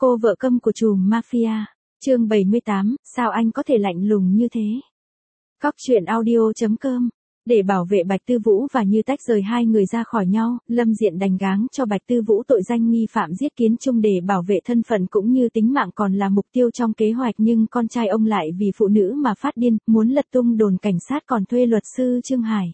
Cô vợ câm của trùm mafia. Chương 78, sao anh có thể lạnh lùng như thế? Cóc truyện audio.com. Để bảo vệ Bạch Tư Vũ và Như tách rời hai người ra khỏi nhau, Lâm Diện đành gáng cho Bạch Tư Vũ tội danh nghi phạm giết Kiến Trung để bảo vệ thân phận cũng như tính mạng còn là mục tiêu trong kế hoạch, nhưng con trai ông lại vì phụ nữ mà phát điên, muốn lật tung đồn cảnh sát còn thuê luật sư Trương Hải.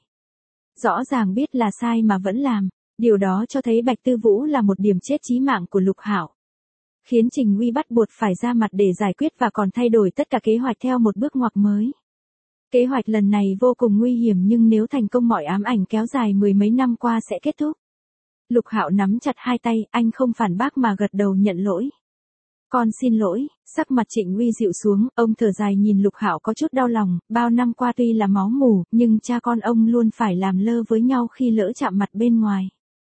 Rõ ràng biết là sai mà vẫn làm, điều đó cho thấy Bạch Tư Vũ là một điểm chết chí mạng của Lục Hạo, khiến Trình Uy bắt buộc phải ra mặt để giải quyết và còn thay đổi tất cả kế hoạch theo một bước ngoặt mới. Kế hoạch lần này vô cùng nguy hiểm, nhưng nếu thành công mọi ám ảnh kéo dài mười mấy năm qua sẽ kết thúc. Lục Hạo nắm chặt hai tay, anh không phản bác mà gật đầu nhận lỗi. Con xin lỗi. Sắc mặt Trịnh Uy dịu xuống, ông thở dài nhìn Lục Hạo có chút đau lòng, bao năm qua tuy là máu mủ, nhưng cha con ông luôn phải làm lơ với nhau khi lỡ chạm mặt bên ngoài.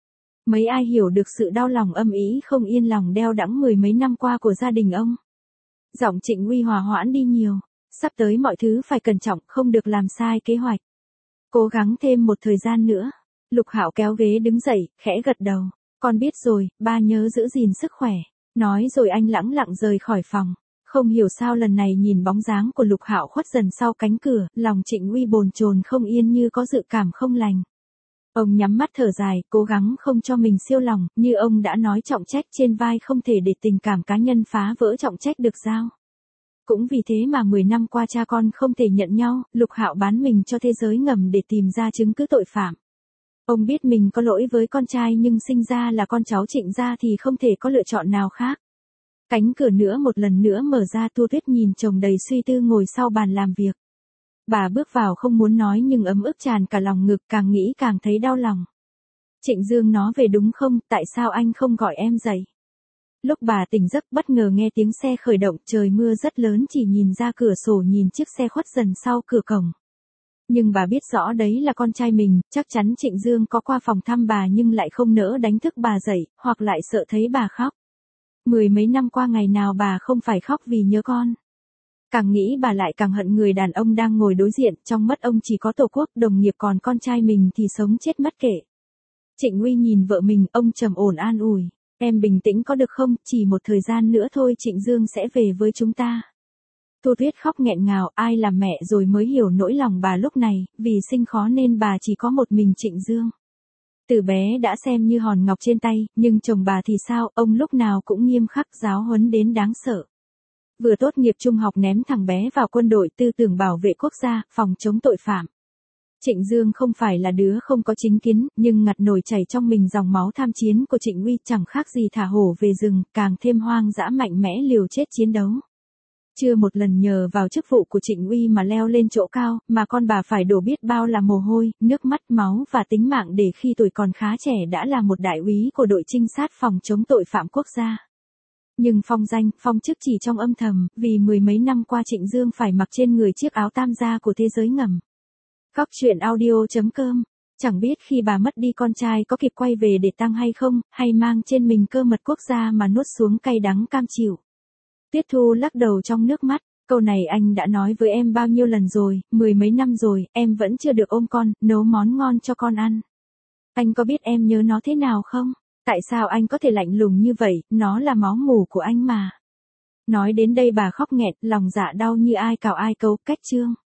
Mấy ai hiểu được sự đau lòng âm ý không yên lòng đeo đẵng mười mấy năm qua của gia đình ông. Giọng Trịnh Uy hòa hoãn đi nhiều. Sắp tới mọi thứ phải cẩn trọng, không được làm sai kế hoạch. Cố gắng thêm một thời gian nữa. Lục Hạo kéo ghế đứng dậy, khẽ gật đầu. Con biết rồi, ba nhớ giữ gìn sức khỏe. Nói rồi anh lẳng lặng rời khỏi phòng. Không hiểu sao lần này nhìn bóng dáng của Lục Hạo khuất dần sau cánh cửa, lòng Trịnh Uy bồn chồn không yên như có dự cảm không lành. Ông nhắm mắt thở dài, cố gắng không cho mình siêu lòng, như ông đã nói trọng trách trên vai không thể để tình cảm cá nhân phá vỡ trọng trách được giao. Cũng vì thế mà 10 năm qua cha con không thể nhận nhau, Lục Hạo bán mình cho thế giới ngầm để tìm ra chứng cứ tội phạm. Ông biết mình có lỗi với con trai nhưng sinh ra là con cháu Trịnh gia thì không thể có lựa chọn nào khác. Cánh cửa nữa một lần nữa mở ra, Thu Tuyết nhìn chồng đầy suy tư ngồi sau bàn làm việc. Bà bước vào không muốn nói nhưng ấm ức tràn cả lòng ngực, càng nghĩ càng thấy đau lòng. Trịnh Dương nó về đúng không, tại sao anh không gọi em dậy? Lúc bà tỉnh giấc bất ngờ nghe tiếng xe khởi động, trời mưa rất lớn, chỉ nhìn ra cửa sổ nhìn chiếc xe khuất dần sau cửa cổng. Nhưng bà biết rõ đấy là con trai mình, chắc chắn Trịnh Dương có qua phòng thăm bà nhưng lại không nỡ đánh thức bà dậy, hoặc lại sợ thấy bà khóc. Mười mấy năm qua ngày nào bà không phải khóc vì nhớ con. Càng nghĩ bà lại càng hận người đàn ông đang ngồi đối diện, trong mắt ông chỉ có tổ quốc, đồng nghiệp, còn con trai mình thì sống chết mất kể. Trịnh Uy nhìn vợ mình, ông trầm ổn an ủi. Em bình tĩnh có được không, chỉ một thời gian nữa thôi Trịnh Dương sẽ về với chúng ta. Thu Tuyết khóc nghẹn ngào, ai làm mẹ rồi mới hiểu nỗi lòng bà lúc này, vì sinh khó nên bà chỉ có một mình Trịnh Dương. Từ bé đã xem như hòn ngọc trên tay, nhưng chồng bà thì sao, ông lúc nào cũng nghiêm khắc giáo huấn đến đáng sợ. Vừa tốt nghiệp trung học ném thằng bé vào quân đội, tư tưởng bảo vệ quốc gia, phòng chống tội phạm. Trịnh Dương không phải là đứa không có chính kiến, nhưng ngặt nổi chảy trong mình dòng máu tham chiến của Trịnh Uy chẳng khác gì thả hổ về rừng, càng thêm hoang dã mạnh mẽ liều chết chiến đấu. Chưa một lần nhờ vào chức vụ của Trịnh Uy mà leo lên chỗ cao, mà con bà phải đổ biết bao là mồ hôi, nước mắt, máu và tính mạng để khi tuổi còn khá trẻ đã là một đại úy của đội trinh sát phòng chống tội phạm quốc gia. Nhưng phong danh, phong chức chỉ trong âm thầm, vì mười mấy năm qua Trịnh Dương phải mặc trên người chiếc áo tam gia của thế giới ngầm. Cóc truyện audio.com. Chẳng biết khi bà mất đi con trai có kịp quay về để tang hay không, hay mang trên mình cơ mật quốc gia mà nuốt xuống cay đắng cam chịu. Tuyết Thu lắc đầu trong nước mắt, câu này anh đã nói với em bao nhiêu lần rồi, mười mấy năm rồi, em vẫn chưa được ôm con, nấu món ngon cho con ăn. Anh có biết em nhớ nó thế nào không? Tại sao anh có thể lạnh lùng như vậy, nó là máu mủ của anh mà. Nói đến đây bà khóc nghẹn, lòng dạ đau như ai cào ai cấu, cách chương.